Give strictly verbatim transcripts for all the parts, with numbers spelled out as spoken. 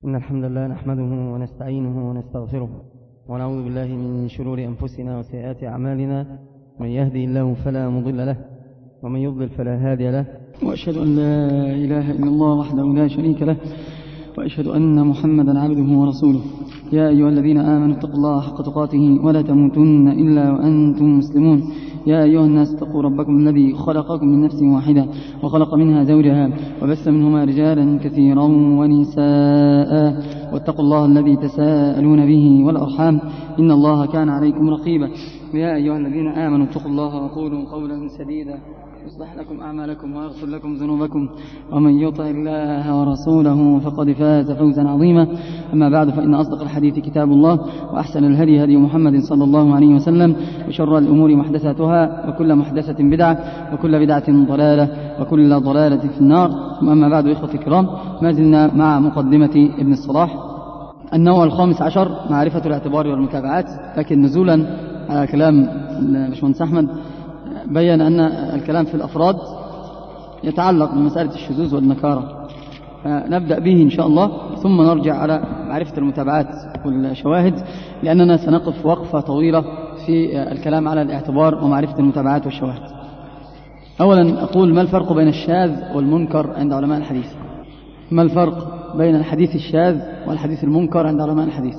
إن الحمد لله نحمده ونستعينه ونستغفره ونعوذ بالله من شرور أنفسنا وسيئات أعمالنا. من يهدي الله فلا مضل له ومن يضلل فلا هادي له، وأشهد أن لا إله إلا الله وحده لا شريك له، وأشهد أن محمدا عبده ورسوله. يا أيها الذين آمنوا اتقوا الله حق تقاته ولا تموتن إلا وأنتم مسلمون. يا أيها الناس اتقوا ربكم الذي خلقكم من نفس واحدة وخلق منها زوجها وبث منهما رجالا كثيرا ونساء، واتقوا الله الذي تساءلون به والأرحام إن الله كان عليكم رقيبا. يا أيها الذين آمنوا اتقوا الله وقولوا قولا سديدا يصلح لكم أعمالكم ويغفر لكم ذنوبكم، ومن يطع الله ورسوله فقد فاز فوزا عظيما. أما بعد، فإن أصدق الحديث كتاب الله، وأحسن الهدي هدي محمد صلى الله عليه وسلم، وشر الأمور محدثاتها، وكل محدثة بدعة، وكل بدعة ضلالة، وكل ضلالة في النار. أما بعد، إخوة الكرام، ما زلنا مع مقدمة ابن الصلاح. النوع الخامس عشر معرفة الاعتبار والمتابعات. لكن نزولا على كلام باشمهندس أحمد، بيّن أن الكلام في الأفراد يتعلق بمسألة الشذوذ والنكارة، فنبدأ به إن شاء الله، ثم نرجع على معرفة المتابعات والشواهد، لأننا سنقف وقفة طويلة في الكلام على الاعتبار ومعرفة المتابعات والشواهد. أولا أقول: ما الفرق بين الشاذ والمنكر عند علماء الحديث؟ ما الفرق بين الحديث الشاذ والحديث المنكر عند علماء الحديث؟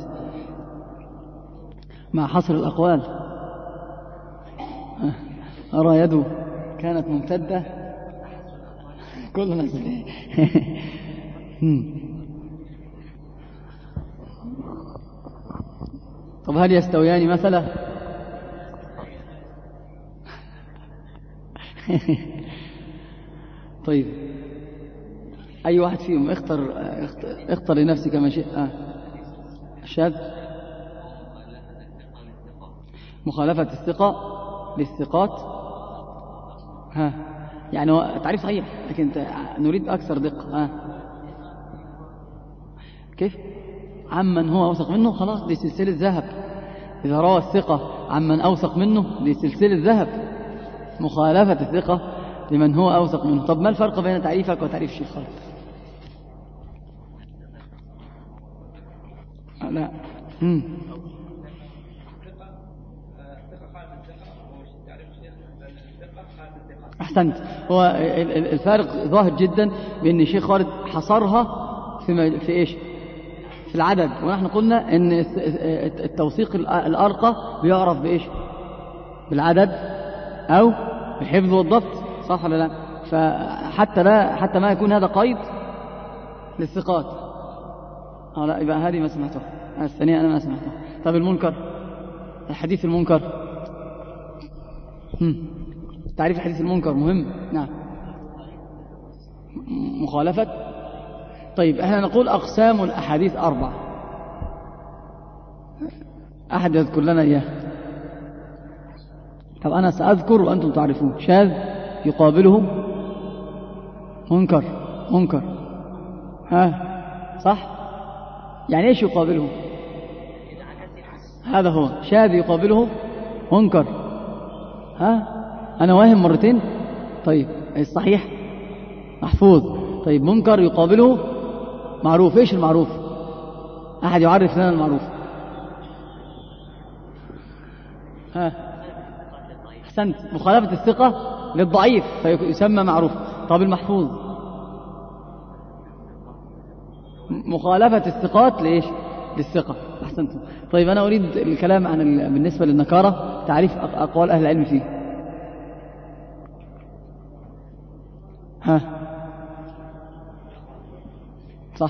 مع حصر الأقوال، أرى يده كانت ممتدة كل الناس. طب هل يستويان مثلا؟ طيب، أي واحد فيهم اختر اختر لنفسك ما شئت. آه. الشاذ مخالفة الثقة للثقات. ها، يعني هو تعريف صحيح، لكن نريد أكثر دقة. ها، كيف؟ عمن هو أوثق منه، خلاص دي سلسلة ذهب. إذا روى الثقة عمن أوثق منه، دي سلسلة ذهب. مخالفة الثقة لمن هو أوثق منه. طب ما الفرق بين تعريفك وتعريف الشيخ خالد؟ لا. مم. أحسنت. هو الفارق ظاهر جدا بأن الشيخ خالد حصرها في في إيش؟ في العدد، ونحن قلنا أن التوثيق الأرقى بيعرف بإيش؟ بالعدد أو بالحفظ والضبط، صح ولا لا؟ فحتى لا حتى ما يكون هذا قيد للثقات. اه لا، يبقى هذه ما سمعتها. الثانية أنا ما سمعتها. طب المنكر، الحديث المنكر. هم. تعريف الحديث المنكر مهم. نعم، مخالفة. طيب، احنا نقول أقسام الأحاديث أربعة. أحد يذكر لنا إياه؟ طب أنا سأذكر وأنتم تعرفون. شاذ يقابله منكر. منكر، ها صح؟ يعني إيش يقابله؟ هذا هو شاذ يقابله منكر. ها، أنا واهم مرتين. طيب، الصحيح محفوظ. طيب، منكر يقابله معروف. إيش المعروف؟ أحد يعرف لنا المعروف؟ ها، أحسنت. مخالفة الثقة للضعيف فيسمى معروف. طب المحفوظ؟ مخالفة الثقات لإيش؟ للثقة. أحسنت. طيب، أنا أريد الكلام عن بالنسبة للنكارة، تعريف أقوال أهل العلم فيه. ها، صح.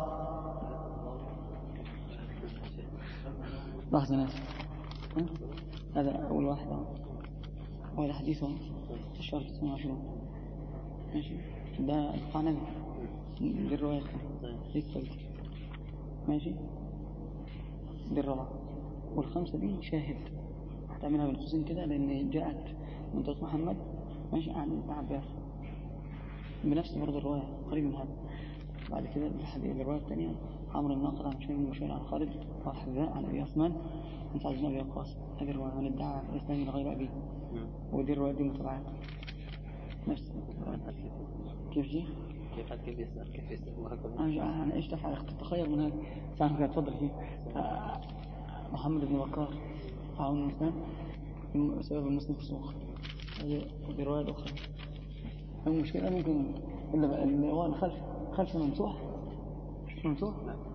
لحظة ناس، هذا أول واحد. وهذا حديثه في الشهر تسعة وعشرين. ماشي، ده قعنبي دي الرواية. ماشي، دي الرابعة. والخمسة دي شاهد، هتعملها بالقوسين كده، لأن جاءت من طريق محمد. ماشي، عن ابن عباس بنفس برضه الرواية، قريب من هذا. بعد كده الرواية الثانية عمرو الناقد عن شيخ المشير عن خالد والحذاء عن أبي عثمان عن سعد بن أبي وقاص. هذه الرواية من ادعى الإسلام لغير أبيه، ودي الرواية دي متبعات نفس كيف دي. أنا إيش تفعل تتخيل من هذا سامك تفضل فيه محمد بن بكار عون المسلم سبب المسلم فسوق هذه برواية أخرى. المشكلة ممكن إلا اللي هو خلف خلف ممسوح ممسوح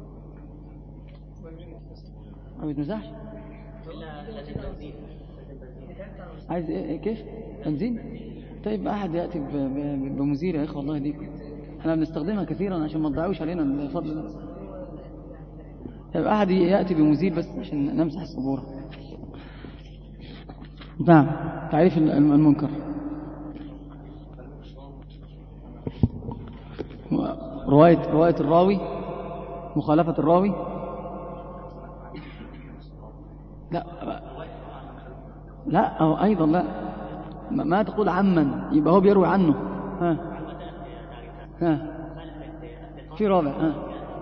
ما بيتمسحش. عايز إيه كيف بنزين؟ طيب أحد يأتي بمزير يا إخوة الله يهديك، احنا بنستخدمها كثيرا عشان ما تضيعوش علينا الفضل. طيب أحد يأتي بمزيل بس عشان نمسح الصبورة. نعم تعريف المنكر. رواية رواية الراوي مخالفة الراوي لا لا أو أيضا لا ما تقول عمن يبقى هو بيروي عنه. ها ها في رابع ها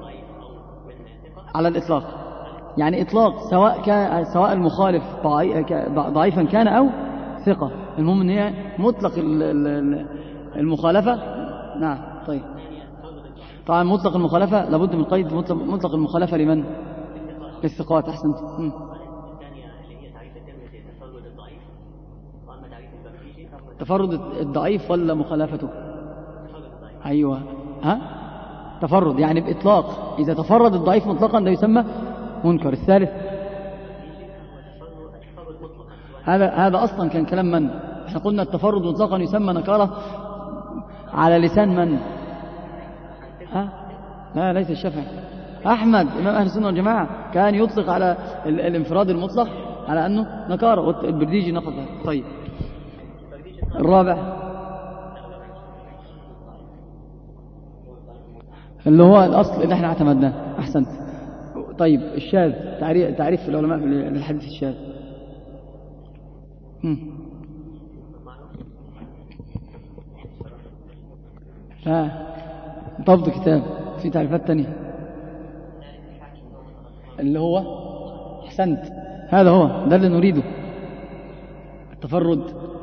على الإطلاق، يعني إطلاق سواء كان سواء المخالف ضعيفا كان أو ثقة، المهم إن هي مطلق المخالفة. نعم طيب طبعا مطلق المخالفة لابد من قيد مطلق, مطلق المخالفة لمن؟ للثقات. أحسنت. تفرد الضعيف ولا مخالفته؟ أيوة ها تفرد يعني بإطلاق، إذا تفرد الضعيف مطلقا ده يسمى منكر. الثالث هذا هذا أصلا كان كلام من؟ احنا قلنا التفرد مطلقا يسمى نكارة على لسان من؟ ها لا ليس الشافعي، أحمد إمام أهل السنة والجماعة كان يطلق على الانفراد المطلق على أنه نكارة، والبرديجي نقض. طيب الرابع اللي هو الأصل اللي احنا اعتمدناه. أحسنت. طيب الشاذ تعريف, تعريف العلماء للحديث الشاذ. لا ضبط كتاب في تعريفات تانية اللي هو أحسنت هذا هو ده اللي نريده التفرد.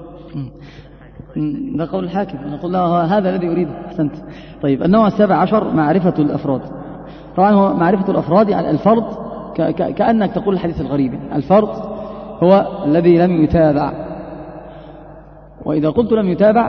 ده قول الحاكم نقول له هذا الذي يريده. أحسنت. طيب النوع السابع عشر معرفة الأفراد. طبعا هو معرفة الأفراد يعني الفرد ك ك كأنك تقول الحديث الغريب. الفرد هو الذي لم يتابع، وإذا قلت لم يتابع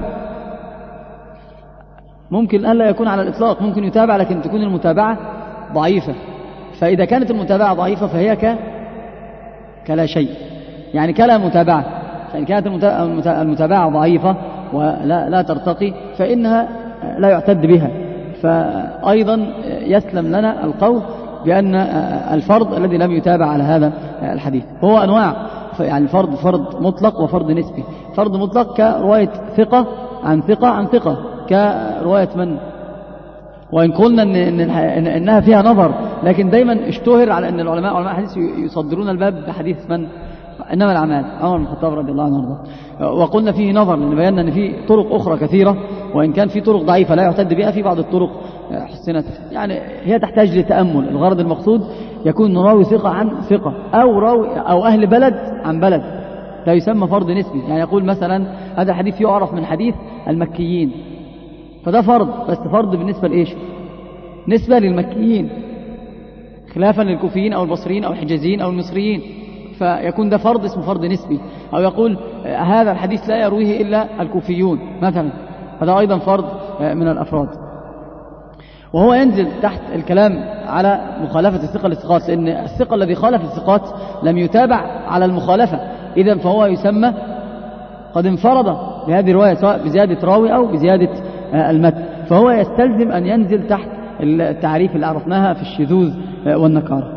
ممكن ألا يكون على الإطلاق، ممكن يتابع لكن تكون المتابعة ضعيفة، فإذا كانت المتابعة ضعيفة فهي ك كلا شيء، يعني كلا متابعة. فإن كانت المتابعة ضعيفة ولا لا ترتقي فإنها لا يعتد بها. فأيضا يسلم لنا القول بأن الفرد الذي لم يتابع على هذا الحديث هو أنواع، يعني الفرد فرد مطلق وفرد نسبي. فرد مطلق كرواية ثقة عن ثقة عن ثقة، كرواية من، وإن قلنا إن إن إنها فيها نظر، لكن دايما اشتهر على أن العلماء علماء الحديث يصدرون الباب بحديث من، إنما الأعمال عمر بن الخطاب رضي الله عنه وارضاه. وقلنا فيه نظر لأن بينا أن فيه طرق أخرى كثيرة، وإن كان في طرق ضعيفة لا يعتد بها، في بعض الطرق حسنت، يعني هي تحتاج لتأمل. الغرض المقصود يكون راوي ثقة عن ثقة، أو راوي أو أهل بلد عن بلد، لا يسمى فرد نسبي. يعني يقول مثلا هذا الحديث يعرف من حديث المكيين، فده فرد بس فرد بالنسبة لإيش؟ نسبة للمكيين، خلافا للكوفيين أو البصريين أو الحجازيين أو المصريين، فيكون ده فرد اسمه فرد نسبي. أو يقول هذا الحديث لا يرويه إلا الكوفيون مثلا، هذا أيضا فرد من الأفراد. وهو ينزل تحت الكلام على مخالفة الثقة للثقات، لأن الثقة الذي خالف الثقات لم يتابع على المخالفة، إذن فهو يسمى قد انفرد بهذه الرواية سواء بزيادة راوي أو بزيادة المتن، فهو يستلزم أن ينزل تحت التعريف اللي عرفناها في الشذوذ والنكارة.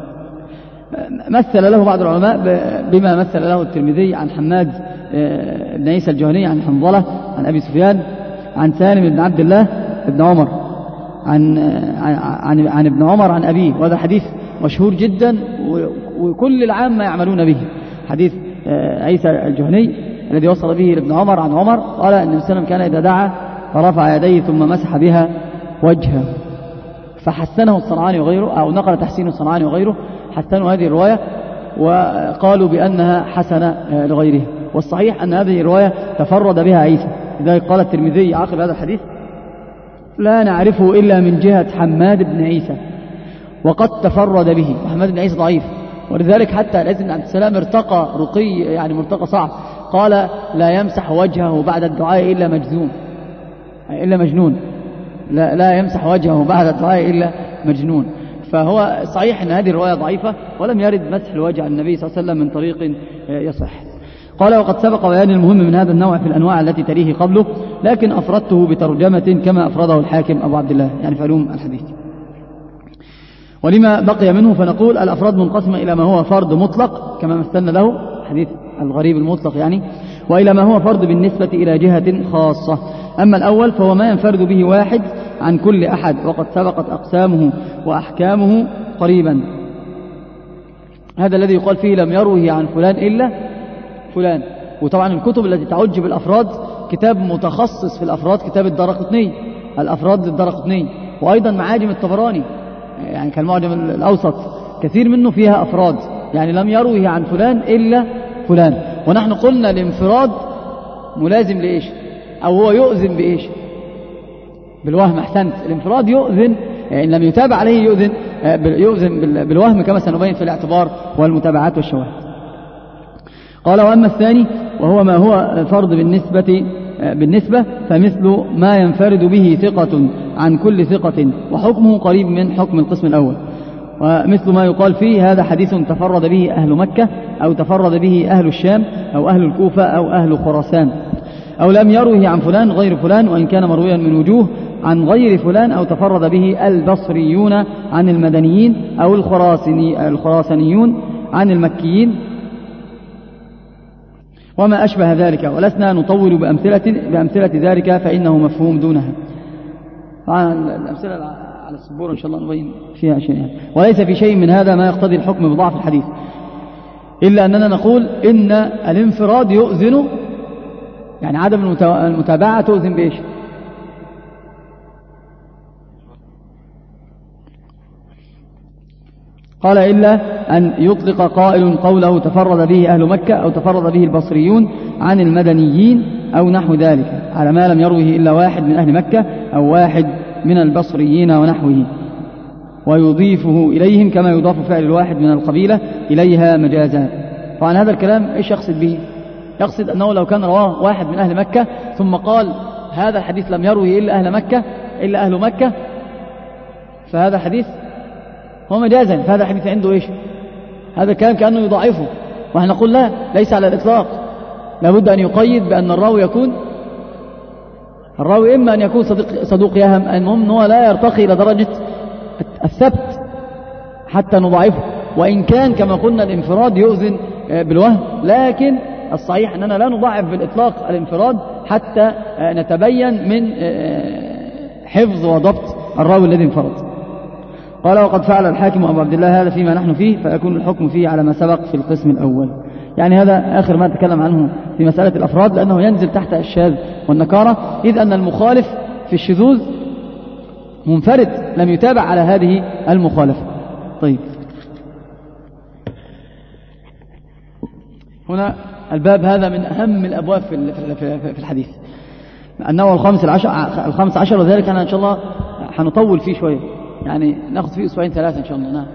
مثل له بعض العلماء بما مثل له الترمذي عن حماد بن عيسى الجهني عن حنظلة عن أبي سفيان عن سالم بن عبد الله بن عمر عن, عن, عن ابن عمر عن أبيه، وهذا حديث مشهور جدا وكل العامة يعملون به، حديث عيسى الجهني الذي وصل به لابن عمر عن عمر قال أن النبي صلى الله عليه وسلم كان إذا دعا فرفع يديه ثم مسح بها وجهه، فحسنه الصنعاني وغيره، أو نقل تحسين الصنعاني وغيره حسنوا هذه الرواية وقالوا بأنها حسنة لغيره. والصحيح أن هذه الرواية تفرد بها عيسى، لذلك قال الترمذي عقب هذا الحديث لا نعرفه إلا من جهة حماد بن عيسى وقد تفرد به. حماد بن عيسى ضعيف، ولذلك حتى العز بن عبد السلام ارتقى رقي يعني مرتقى صعب، قال لا يمسح وجهه بعد الدعاء إلا مجذوم إلا مجنون، لا, لا يمسح وجهه بعد الدعاء إلا مجنون. فهو صحيح أن هذه الرواية ضعيفة، ولم يرد مسح الوجه عن النبي صلى الله عليه وسلم من طريق يصح. قال وقد سبق بيان المهم من هذا النوع في الأنواع التي تليه قبله، لكن أفردته بترجمة كما أفرده الحاكم أبو عبد الله يعني في علوم الحديث. ولما بقي منه فنقول الأفراد منقسمة إلى ما هو فرد مطلق كما مثلنا له حديث الغريب المطلق يعني، وإلى ما هو فرد بالنسبة إلى جهة خاصة. أما الأول فهو ما ينفرد به واحد عن كل أحد، وقد سبقت أقسامه وأحكامه قريبا. هذا الذي يقال فيه لم يروه عن فلان إلا فلان. وطبعا الكتب التي تعج بالأفراد كتاب متخصص في الأفراد كتاب الدارقطني، الأفراد للدارقطني، وأيضا معاجم الطبراني يعني كالمعجم الأوسط كثير منه فيها أفراد، يعني لم يروه عن فلان إلا فلان. ونحن قلنا الانفراد ملازم لإيش؟ أو هو يؤذن بإيش؟ بالوهم. أحسنت، الانفراد يؤذن يعني إن لم يتابع عليه يؤذن يؤذن بالوهم كما سنبين في الاعتبار والمتابعات والشواهد. قال وأما الثاني وهو ما هو فرض بالنسبة بالنسبة فمثل ما ينفرد به ثقة عن كل ثقة وحكمه قريب من حكم القسم الأول، ومثل ما يقال فيه هذا حديث تفرد به أهل مكة أو تفرد به أهل الشام أو أهل الكوفة أو أهل خراسان، أو لم يروه عن فلان غير فلان وإن كان مرويا من وجوه عن غير فلان، أو تفرد به البصريون عن المدنيين أو الخراسني الخراسانيون عن المكيين وما أشبه ذلك، ولسنا نطول بأمثلة, بأمثلة ذلك فإنه مفهوم دونها. الأمثلة على السبورة إن شاء الله نبين فيها شيء يعني. وليس في شيء من هذا ما يقتضي الحكم بضعف الحديث، إلا أننا نقول إن الانفراد يؤذن يعني عدم المتابعة تؤذن بإيش؟ قال إلا أن يطلق قائل قوله تفرد به أهل مكة أو تفرد به البصريون عن المدنيين أو نحو ذلك على ما لم يروه إلا واحد من أهل مكة أو واحد من البصريين ونحوه، ويضيفه إليهم كما يضاف فعل الواحد من القبيلة إليها مجازا. فعن هذا الكلام إيش يقصد به؟ يقصد أنه لو كان رواه واحد من أهل مكة ثم قال هذا الحديث لم يروه إلا أهل مكة إلا أهل مكة فهذا حديث هو مجازا، فهذا الحديث عنده إيش؟ هذا الكلام كأنه يضعفه، ونحن نقول لا، ليس على الإطلاق، لابد أن يقيد بأن الراوي يكون الراوي إما أن يكون صديق صدوق يهم، المهم أنه لا يرتقي إلى درجة الثبت حتى نضعفه، وإن كان كما قلنا الانفراد يؤذن بالوهم، لكن الصحيح أننا لا نضعف بالإطلاق الانفراد حتى نتبين من حفظ وضبط الراوي الذي انفرد. قال وقد فعل الحاكم أبو عبد الله هذا فيما نحن فيه فيكون الحكم فيه على ما سبق في القسم الأول. يعني هذا آخر ما تكلم عنه في مسألة الأفراد، لأنه ينزل تحت الشاذ والنكارة، إذ أن المخالف في الشذوذ منفرد لم يتابع على هذه المخالفة. طيب هنا الباب هذا من أهم الأبواب في في الحديث، أنه الخامس العشر الخامس عشر وذلك أنا إن شاء الله حنطول فيه شوية، يعني ناخذ فيه أسبوعين ثلاثة إن شاء الله. نعم.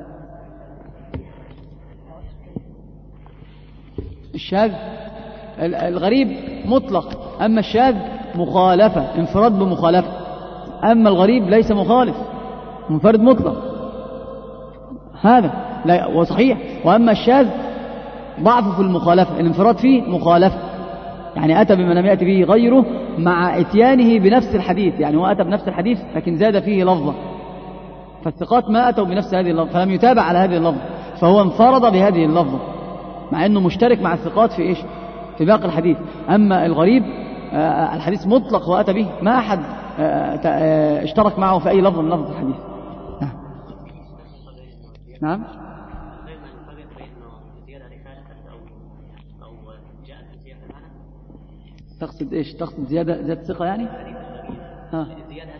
الشاذ الغريب مطلق، أما الشاذ مخالفة انفراد بمخالفة، أما الغريب ليس مخالف منفرد مطلق، هذا لا وصحيح. وأما الشاذ ضعف في المخالفة، الانفراد فيه مخالفة، يعني أتى بما لم يأتي به غيره مع اتيانه بنفس الحديث، يعني هو أتى بنفس الحديث لكن زاد فيه لفظة، فالثقات ما أتوا بنفس هذه اللفظة فلم يتابع على هذه اللفظة، فهو انفرد بهذه اللفظة مع أنه مشترك مع الثقات في إيش؟ في باقي الحديث. أما الغريب آه الحديث مطلق وأتى به، ما أحد آه آه اشترك معه في أي لفظ من لفظ الحديث. نعم. نعم. تقصد إيش؟ تقصد زيادة زيادة ثقة يعني؟ ها.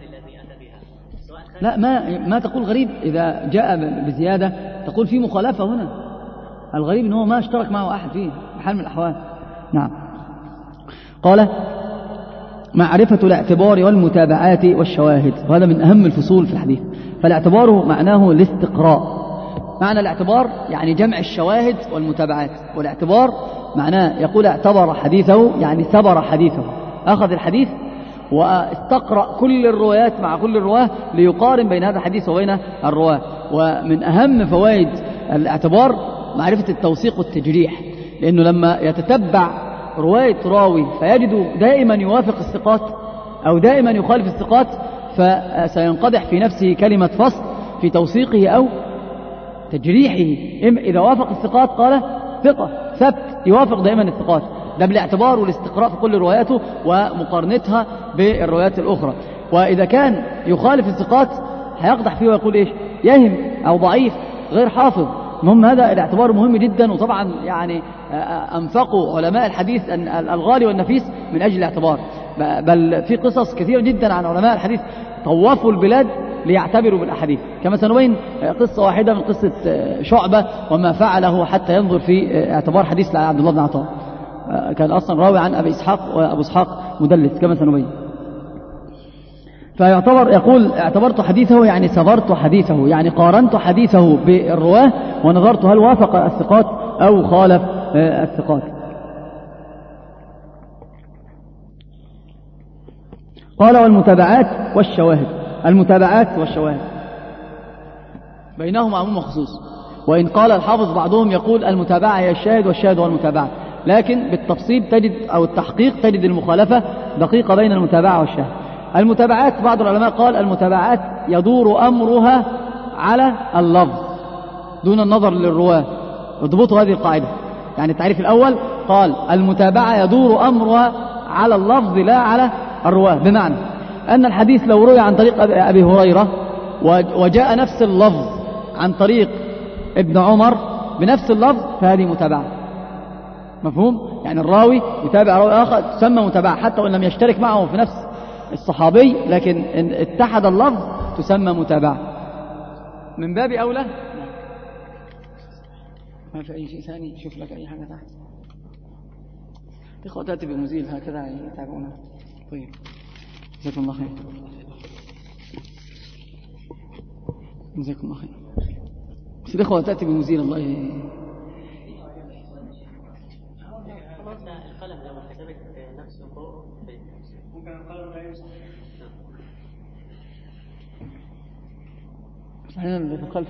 لا، ما ما تقول غريب إذا جاء بزيادة، تقول في مخالفة هنا. الغريب إنه ما اشترك معه أحد فيه بحال من الأحوال. نعم. قال معرفة الاعتبار والمتابعات والشواهد، وهذا من أهم الفصول في الحديث. فالاعتبار معناه الاستقراء. معنى الاعتبار يعني جمع الشواهد والمتابعات، والاعتبار معناه يقول اعتبر حديثه يعني ثبر حديثه، أخذ الحديث واستقرأ كل الروايات مع كل الرواه ليقارن بين هذا الحديث وبين الرواه. ومن أهم فوائد الاعتبار معرفة التوثيق والتجريح، لأنه لما يتتبع رواية راوي فيجد دائما يوافق الثقات أو دائما يخالف الثقات، فسينقدح في نفسه كلمة فصل في توثيقه أو تجريحه. إذا وافق الثقات قال ثقة ثبت، يوافق دائما الثقات. ده بالاعتبار والاستقراء في كل رواياته ومقارنتها بالروايات الأخرى. وإذا كان يخالف الثقات هيقدح فيه ويقول إيش؟ يهم أو ضعيف غير حافظ. المهم هذا الاعتبار مهم جدا، وطبعا يعني أنفقوا علماء الحديث الغالي والنفيس من أجل الاعتبار. بل في قصص كثيرة جدا عن علماء الحديث طوفوا البلاد ليعتبروا بالأحاديث، كما سنبين قصة واحدة من قصة شعبة وما فعله حتى ينظر في اعتبار حديث عبد الله بن عطاء. كان أصلا راوي عن أبي إسحاق، وأبو إسحاق مدلس كما سنبين. فيعتبر يقول اعتبرت حديثه يعني سبرت حديثه، يعني قارنت حديثه بالرواه ونظرت هل وافق الثقات أو خالف الثقات. قال والمتابعات والشواهد. المتابعات والشواهد بينهما عموم وخصوص، وإن قال الحافظ بعضهم يقول المتابعة هي الشاهد والشاهد هو المتابعة، لكن بالتفصيل تجد أو التحقيق تجد المخالفة دقيقة بين المتابعة والشاهد. المتابعات بعض العلماء قال المتابعات يدور أمرها على اللفظ دون النظر للرواه. اضبطوا هذه القاعدة. يعني التعريف الأول قال المتابعة يدور أمرها على اللفظ لا على الرواه، بمعنى أن الحديث لو روي عن طريق أبي هريرة وجاء نفس اللفظ عن طريق ابن عمر بنفس اللفظ فهذه متابعة. مفهوم؟ يعني الراوي يتابع راوي آخر تسمى متابعة، حتى وإن لم يشترك معه في نفس الصحابي، لكن إن اتحد اللفظ تسمى متابعة. من باب أولى ما في أي شيء ثاني. شوف لك أي حاجة تحت. إخوة تأتي بمزيل هكذا يتابعونه. طيب جزاكم الله خير. جزاكم الله خير. بس الإخوة تأتي بمزيل الله ي... القلم لما كتبت نفسه فوق ممكن القلم لا يمسح. أحيانا اللي في الخلف.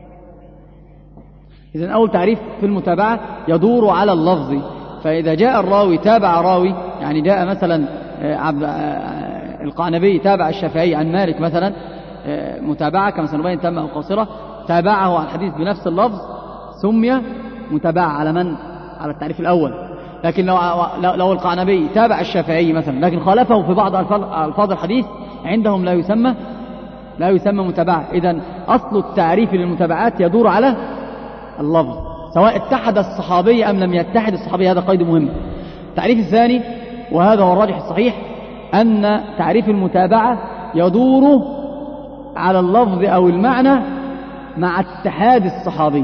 إذن أول تعريف في المتابعة يدور على اللفظ. فإذا جاء الراوي تابع راوي، يعني جاء مثلا عبد القعنبي تابع الشافعي عن مالك مثلا متابعة كما سنبين تامة أو قاصرة، تابعه عن الحديث بنفس اللفظ سمي متابعة على من؟ على التعريف الأول. لكن لو لو القعنبي تابع الشافعي مثلا لكن خالفه في بعض ألفاظ الحديث عندهم لا يسمى لا يسمى متابعة. إذن أصل التعريف للمتابعات يدور على اللفظ سواء اتحد الصحابي أم لم يتحد الصحابي، هذا قيد مهم. التعريف الثاني وهذا هو الراجح الصحيح أن تعريف المتابعة يدور على اللفظ أو المعنى مع اتحاد الصحابي.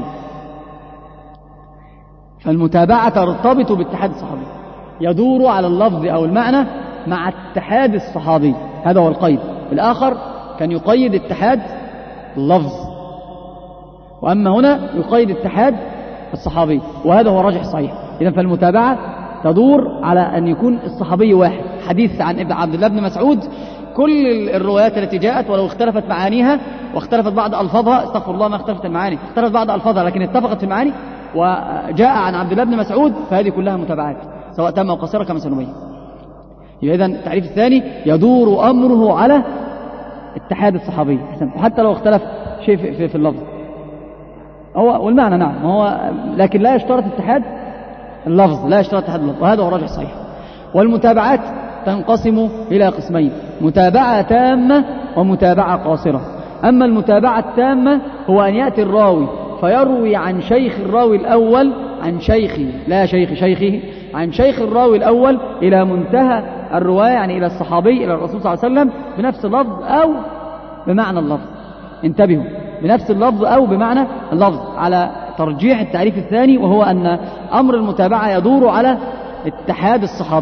فالمتابعة ترتبط باتحاد الصحابي، يدور على اللفظ أو المعنى مع اتحاد الصحابي، هذا هو القيد. الآخر كان يقيد اتحاد اللفظ، وأما هنا يقيد اتحاد الصحابي، وهذا هو الراجح الصحيح. إذن فالمتابعة تدور على أن يكون الصحابي واحد. حديث عن ابن عبد الله بن مسعود كل الروايات التي جاءت ولو اختلفت معانيها واختلفت بعض ألفاظها، استغفر الله ما اختلفت المعاني، اختلفت بعض ألفاظها لكن اتفقت في المعاني وجاء عن عبد الله بن مسعود، فهذه كلها متابعات سواء تامة أو قصيرة كما سنبين. إذن التعريف الثاني يدور أمره على اتحاد الصحابي، وحتى لو اختلف شيء في, في, في اللفظ هو والمعنى نعم هو، لكن لا يشترط اتحاد اللفظ، لا يشترط اتحاد اللفظ، وهذا هو الراجح الصحيح. والمتابعات تنقسم إلى قسمين: متابعة تامة ومتابعة قاصرة. أما المتابعة التامة هو أن يأتي الراوي فيروي عن شيخ الراوي الأول عن شيخه، لا شيخ شيخه، عن شيخ الراوي الأول إلى منتهى الرواية، يعني إلى الصحابي إلى الرسول صلى الله عليه وسلم بنفس اللفظ أو بمعنى اللفظ. انتبهوا، بنفس اللفظ أو بمعنى اللفظ، على ترجيح التعريف الثاني وهو أن أمر المتابعة يدور على اتحاد الصحابي.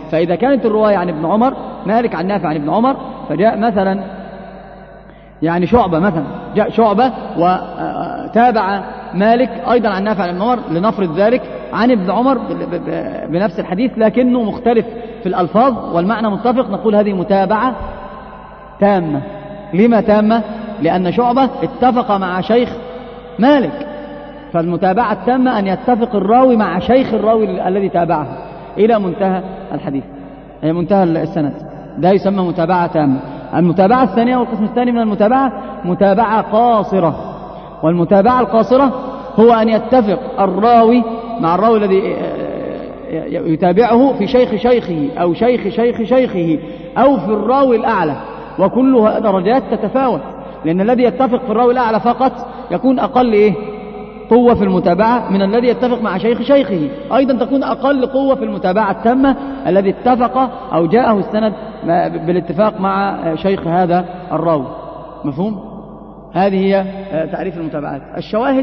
فإذا كانت الرواية عن ابن عمر، مالك عن نافع عن ابن عمر، فجاء مثلا يعني شعبة مثلا، جاء شعبة وتابع مالك أيضا عن نافع عن ابن عمر لنفرض ذلك عن ابن عمر بنفس الحديث لكنه مختلف في الألفاظ والمعنى متفق، نقول هذه متابعة تامة. لما تامة؟ لأن شعبة اتفق مع شيخ مالك، فالمتابعة التامة أن يتفق الراوي مع شيخ الراوي الذي تابعه إلى منتهى الحديث، هي منتهى السند، ده يسمى متابعة تامة. المتابعة الثانية والقسم الثاني من المتابعة متابعة قاصرة، والمتابعة القاصرة هو أن يتفق الراوي مع الراوي الذي يتابعه في شيخ شيخه أو شيخ شيخ شيخه أو في الراوي الأعلى، وكلها درجات تتفاوت، لأن الذي يتفق في الراوي الأعلى فقط يكون أقل إيه؟ قوة في المتابعة من الذي يتفق مع شيخ شيخه، أيضا تكون أقل قوة في المتابعة التامة الذي اتفق أو جاءه السند بالاتفاق مع شيخ هذا الراوي. مفهوم؟ هذه هي تعريف المتابعات. الشواهد،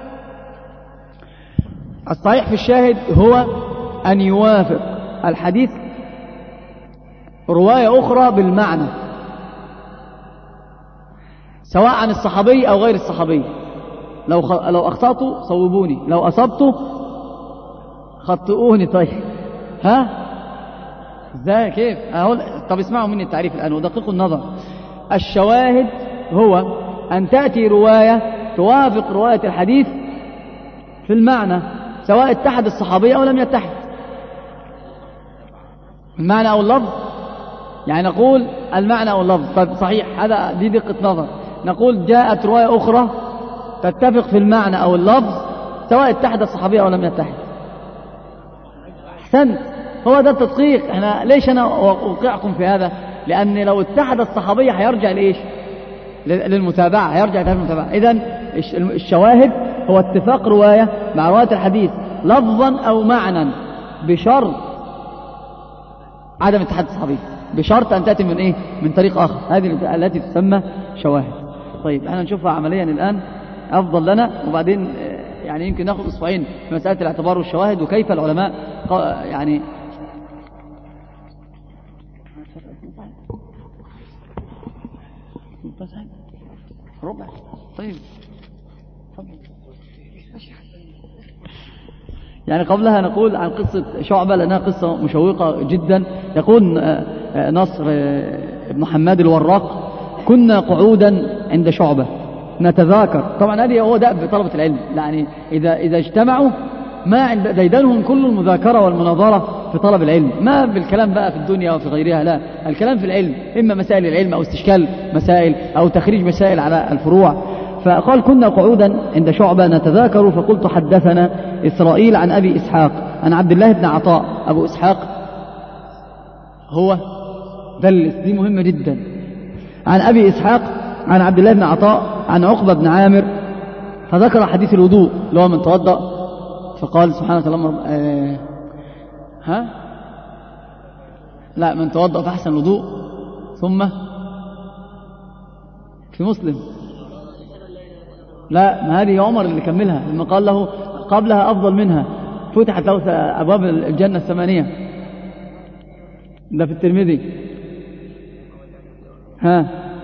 الصحيح في الشاهد هو أن يوافق الحديث رواية أخرى بالمعنى، سواء عن الصحابي أو غير الصحابي. لو خ... لو أخطأت صوبوني، لو أصبت خطئوني. طيب ها ازاي كيف أقول؟ طب اسمعوا مني التعريف الآن ودققوا النظر. الشواهد هو أن تأتي رواية توافق رواية الحديث في المعنى، سواء اتحد الصحابي أو لم يتحد المعنى أو اللفظ. يعني نقول المعنى أو اللفظ، طيب صحيح، هذا دي دقة نظر. نقول جاءت رواية أخرى تتفق في المعنى أو اللفظ سواء اتحد الصحابي أو لم يتحد. أحسنت، هو ده التدقيق. احنا ليش أنا أوقعكم في هذا؟ لأن لو اتحد الصحابي هيرجع لإيش؟ للمتابعة، هيرجع للمتابعة. إذن الشواهد هو اتفاق رواية مع رواية الحديث لفظا أو معنى بشرط عدم اتحاد الصحابي، بشرط أن تأتي من إيه؟ من طريق آخر. هذه التي تسمى شواهد. طيب احنا نشوفها عمليا الآن أفضل لنا، وبعدين يعني يمكن نأخذ أسبوعين في مسألة الاعتبار والشواهد وكيف العلماء يعني ربع. طيب يعني قبلها نقول عن قصة شعبة لأنها قصة مشوقة جدا. يقول نصر بن حماد الوراق: كنا قعودا عند شعبة نتذاكر. طبعا هذه هو دأب طلبة العلم، يعني إذا, إذا اجتمعوا ما عند ديدنهم كل المذاكرة والمناظرة في طلب العلم، ما بالكلام بقى في الدنيا وفي غيرها، لا، الكلام في العلم، إما مسائل العلم أو استشكال مسائل أو تخريج مسائل على الفروع. فقال: كنا قعودا عند شعبة نتذاكر، فقلت: حدثنا إسرائيل عن أبي إسحاق عن عبد الله بن عطاء. أبو إسحاق هو دلس، دي مهمة جدا. عن أبي إسحاق عن عبد الله بن عطاء عن عقبة بن عامر، فذكر حديث الوضوء اللي هو من توضأ فقال سبحانك اللهم رب... آه... ها لا من توضأ فأحسن الوضوء ثم في مسلم، لا ما هذه عمر اللي كملها لما قال له قبلها أفضل منها، فتحت له أبواب الجنة الثمانية، ده في الترمذي. ها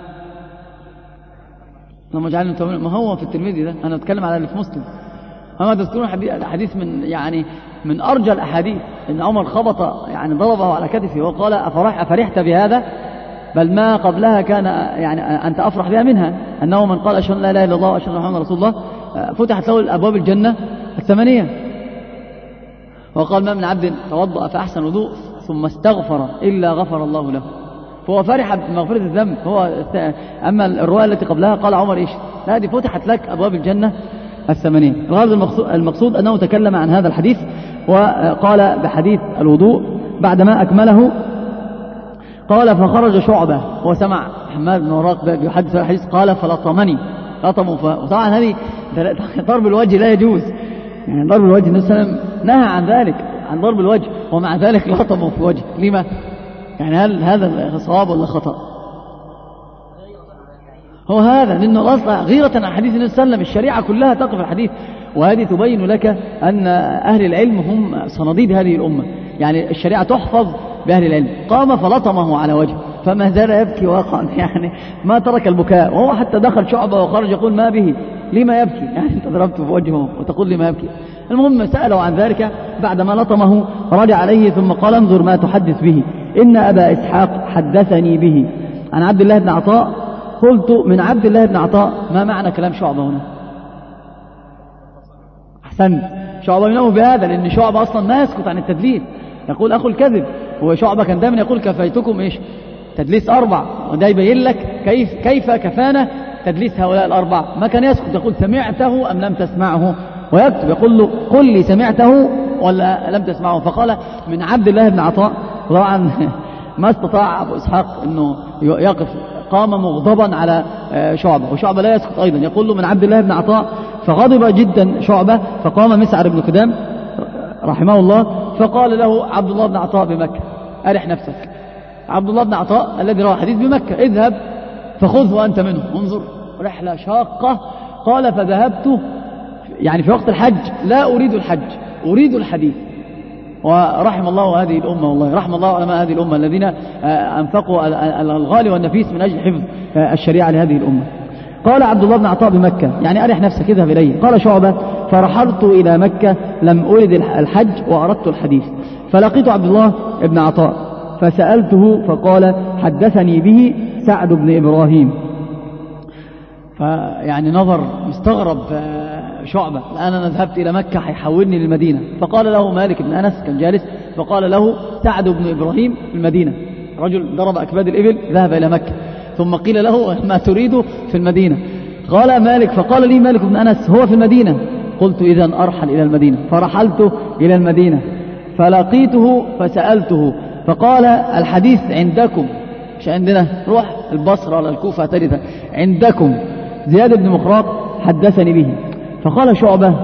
لما جعلنا ما هو في الترمذي ده، أنا أتكلم على اللي في مسلم. أما تذكرون حديث من يعني من أرجى الأحاديث إن عمر خبط يعني ضربه على كتفه وقال: أفرح أفرحت بهذا؟ بل ما قبلها كان يعني أنت أفرح بها منها، أنه من قال أشهد أن لا إله إلا الله وأشهد أن محمدا رسول الله فتحت له أبواب الجنة الثمانية. وقال: ما من عبد توضأ فأحسن وضوء ثم استغفر إلا غفر الله له. فهو فرح بمغفرة الذنب. هو أما الرواية التي قبلها قال عمر إيش؟ لا دي فتحت لك أبواب الجنة الثمانية. الغرض المقصود أنه تكلم عن هذا الحديث وقال بحديث الوضوء بعدما أكمله. قال: فخرج شعبة وسمع حماد بن وراق بيحدث الحديث، قال: فلطمني لطموا. وطبعا هذه ضرب الوجه لا يجوز، يعني ضرب الوجه النبي صلى الله عليه وسلم نهى عن ذلك، عن ضرب الوجه، ومع ذلك لطموا في وجه. لما؟ يعني هل هذا صواب ولا خطأ؟ هو هذا، لأنه الأصل غيرة عن حديث النبي صلى الله عليه وسلم. الشريعة كلها تقف الحديث، وهذه تبين لك أن أهل العلم هم صناديد هذه الأمة. يعني الشريعة تحفظ بأهل العلم، قام فلطمه على وجهه فما زال يبكي واقعا، يعني ما ترك البكاء، وهو حتى دخل شعبة وخرج يقول ما به لما يبكي، يعني أنت ضربته في وجهه وتقول لما يبكي. المهم سأله عن ذلك بعدما لطمه، رجع عليه ثم قال انظر ما تحدث به، إن أبا إسحاق حدثني به عن عبد الله بن عطاء. قلت من عبد الله بن عطاء، ما معنى كلام شعبة هنا؟ أحسن، شعبة ينوه بهذا، لأن شعبة أصلا ما يسكت عن التدليس، يقول أخو الكذب، هو شعبة كان دائما يقول كفيتكم إيش؟ تدليس أربع، وده يبين لك كيف كيف كفانا تدليس هؤلاء الأربع. ما كان يسكت، يقول سمعته أم لم تسمعه، ويكتب يقول له قل لي سمعته ولا لم تسمعه. فقال من عبد الله بن عطاء. طبعا ما استطاع أبو إسحاق أنه يقف، قام مغضبا على شعبة، وشعبة لا يسكت أيضا، يقول له من عبد الله بن عطاء. فغضب جدا شعبة، فقام مسعر بن كدام رحمه الله فقال له عبد الله بن عطاء بمكة، أرح نفسك. عبد الله بن عطاء الذي روى حديث بمكة، اذهب فخذه أنت منه. انظر رحلة شاقة. قال فذهبت يعني في وقت الحج، لا أريد الحج، أريد الحديث. ورحم الله هذه الأمة، والله رحم الله علماء هذه الأمة الذين أنفقوا الغالي والنفيس من أجل حفظ الشريعة لهذه الأمة. قال عبد الله بن عطاء بمكة، يعني أرح نفسك اذهب إليه. قال شعبة فرحلت إلى مكة لم أرد الحج وأردت الحديث، فلقيت عبد الله بن عطاء فسألته فقال حدثني به سعد بن إبراهيم. فيعني نظر مستغرب شعبة، الآن أنا ذهبت إلى مكة حيحولني للمدينة. فقال له مالك بن أنس كان جالس، فقال له سعد بن إبراهيم في المدينة، رجل ضرب أكباد الإبل ذهب إلى مكة، ثم قيل له ما تريد في المدينة. قال مالك، فقال لي مالك بن أنس هو في المدينة. قلت إذن أرحل إلى المدينة. فرحلت إلى المدينة فلقيته فسألته فقال الحديث عندكم، مش عندنا، روح البصرة ولا الكوفة ترثة، عندكم زياد بن مخراق حدثني به. فقال شعبة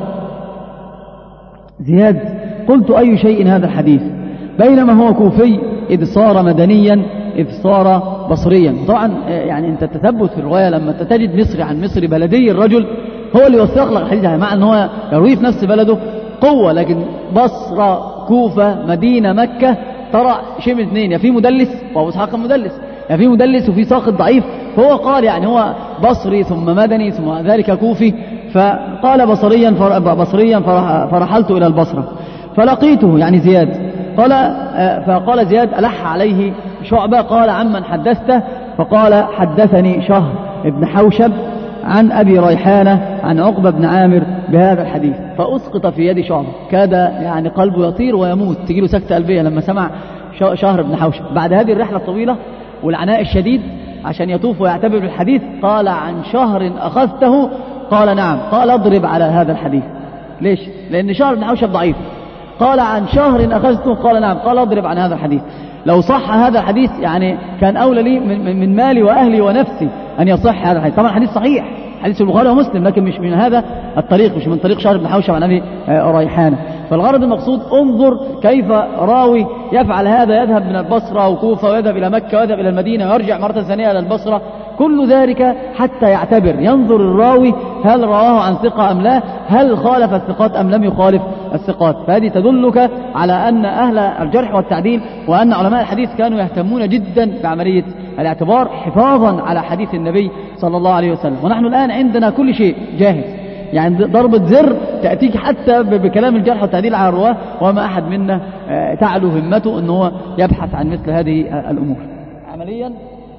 زياد، قلت أي شيء هذا الحديث، بينما هو كوفي إذ صار مدنيا إذ صار بصريا. طبعا يعني أنت تثبت في الرواية لما تجد مصري عن مصري بلدي، الرجل هو اللي يوثق لك الحديث، مع أنه هو يروي في نفس بلده قوة، لكن بصرة كوفة مدينة مكة ترى شيء من اثنين، يا في مدلس وأبو إسحاق مدلس، يا في مدلس وفي ساقط ضعيف. فهو قال يعني هو بصري ثم مدني ثم ذلك كوفي، فقال بصريا بصريا فرحلت إلى البصرة فلقيته يعني زياد. قال فقال زياد ألح عليه شعبة، قال عمن حدثته؟ فقال حدثني شهر ابن حوشب عن أبي ريحانة عن عقبة بن عامر بهذا الحديث. فأسقط في يد شعبة، كاد يعني قلبه يطير ويموت، تجيله سكتة قلبية لما سمع شهر بن حوشب. بعد هذه الرحلة الطويلة والعناء الشديد عشان يطوف ويعتبر بالحديث، قال عن شهر أخذته؟ قال نعم. قال اضرب على هذا الحديث. ليش؟ لأن شهر بن حوشب ضعيف. قال عن شهر أخذته؟ قال نعم. قال اضرب عن هذا الحديث. لو صح هذا الحديث يعني كان أولى لي من, من مالي وأهلي ونفسي أن يصح هذا الحديث. طبعا الحديث صحيح، حديث البخاري ومسلم، لكن مش من هذا الطريق، مش من طريق شهر بن حوشب عن أبي ريحانة. فالغرض المقصود انظر كيف راوي يفعل هذا، يذهب من البصرة وكوفة ويذهب إلى مكة ويذهب إلى المدينة ويرجع مرة ثانية إلى البصرة، كل ذلك حتى يعتبر، ينظر الراوي هل رواه عن ثقة أم لا، هل خالف الثقات أم لم يخالف الثقات. فهذه تدلك على أن أهل الجرح والتعديل وأن علماء الحديث كانوا يهتمون جدا بعملية الاعتبار حفاظا على حديث النبي صلى الله عليه وسلم. ونحن الآن عندنا كل شيء جاهز، يعني ضربة زر تأتيك حتى بكلام الجرح والتعديل على الرواة، وما أحد منا تعلو همته أنه يبحث عن مثل هذه الأمور. عمليا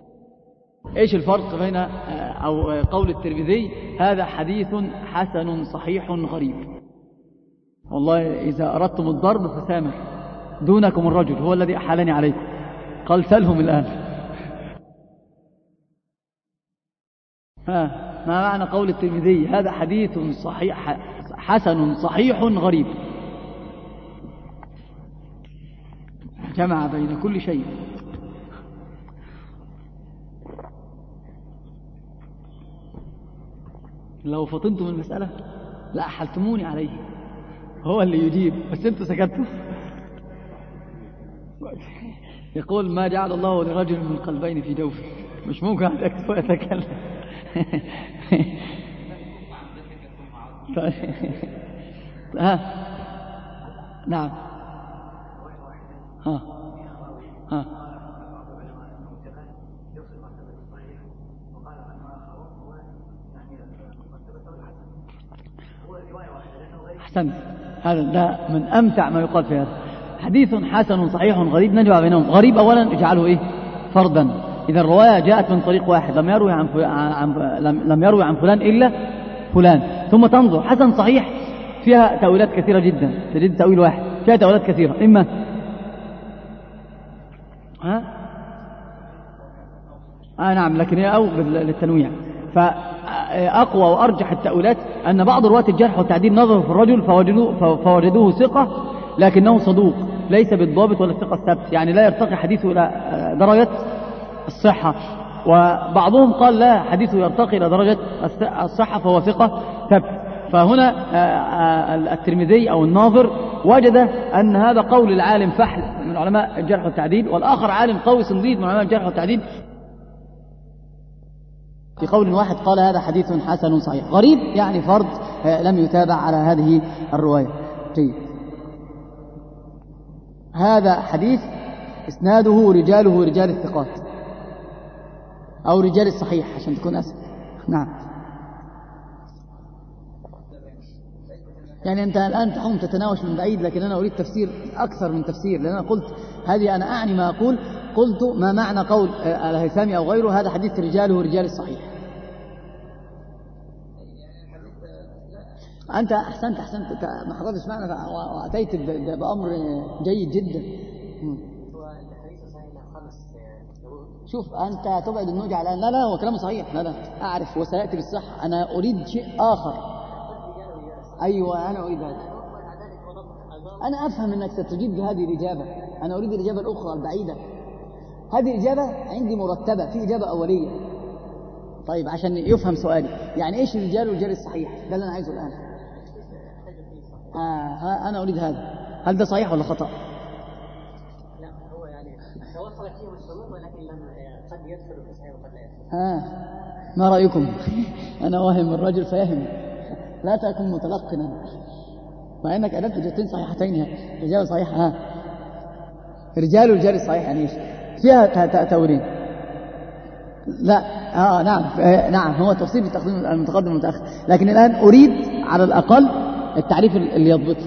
إيش الفرق بين أو قول الترمذي هذا حديث حسن صحيح غريب؟ والله إذا أردتم الضرب فسامر، دونكم الرجل هو الذي أحالني عليكم، قال سلهم الآن. ها ما معنى قول الترمذي هذا حديث صحيح حسن صحيح غريب؟ جمع بين كل شيء. لو فطنتم المسألة لا أحلتموني عليه، هو اللي يجيب بس أنتوا سكتوا. يقول ما جعل الله لرجل من قلبين في جوفه، مش ممكن أن يتكلم. ها نعم ها ها. أحسنت، هذا ده من أمتع ما يقال في هذا. حديث حسن صحيح غريب نجمع بينهم. غريب أولا اجعله إيه؟ فردا. إذا الرواية جاءت من طريق واحد لم يروي عن عن لم يروي عن فلان إلا فلان، ثم تنظر حسن صحيح فيها تأويلات كثيرة جدا، تجد تأويل واحد فيها تأويلات كثيرة، إما ها آه نعم، لكن هي أو للتنويع. فأقوى وأرجح التأويلات أن بعض رواة الجرح والتعديل نظروا في الرجل فوجدوه, فوجدوه ثقة لكنه صدوق ليس بالضابط ولا الثقة الثبت، يعني لا يرتقي حديثه إلى درجة الصحة. وبعضهم قال لا، حديثه يرتقي إلى درجة الصحة فهو ثقة ثبت. فهنا الترمذي أو الناظر وجد أن هذا قول العالم فحل من علماء الجرح والتعديل، والآخر عالم قوي صنديد من علماء الجرح والتعديل، في قول واحد قال هذا حديث حسن صحيح. غريب يعني فرد لم يتابع على هذه الرواية. جيد. هذا حديث إسناده رجاله رجال الثقات أو رجال الصحيح عشان تكون أسهل. نعم. يعني أنت الآن تحوم تتناوش من بعيد، لكن أنا أريد تفسير أكثر من تفسير، لأن أنا قلت هذه أنا أعني ما أقول. قلت ما معنى قول الهيثمي أو غيره هذا حديث رجاله رجال الصحيح. أنت أحسنت أحسنت ما حضرتش معنا وأتيت بأمر جيد جدا. شوف أنت تبعد النوجع الآن. لا لا هو كلام صحيح، لا لا أعرف وسيأتي بالصحة. أنا أريد شيء آخر. أيوة أنا أريد هذا. أنا أفهم أنك ستجيب بهذه الإجابة، أنا أريد الإجابة الأخرى البعيدة. هذه الإجابة عندي مرتبة، في إجابة أولية. طيب عشان يفهم سؤالي، يعني إيش الرجال والرجال الصحيح؟ ده اللي أنا عايزه الآن. آه أنا أريد هذا. هل ده صحيح ولا خطأ؟ لا هو يعني توصلت فيه الشروط ولكن لم قد يدخل في صحيح وقد لا يدخل. آه ما رأيكم؟ أنا واهم الرجل فيهم، لا تكن متلقنا مع أنك أدبت إجابتين صحيحتين. إجابة صحيحة. ها رجال ورجال الصحيح يعني إيش؟ فيها تأويلين. لا آه نعم آه نعم هو تفصيل بالتقديم المتقدم والمتأخر، لكن الآن أريد على الأقل التعريف اللي يضبطه.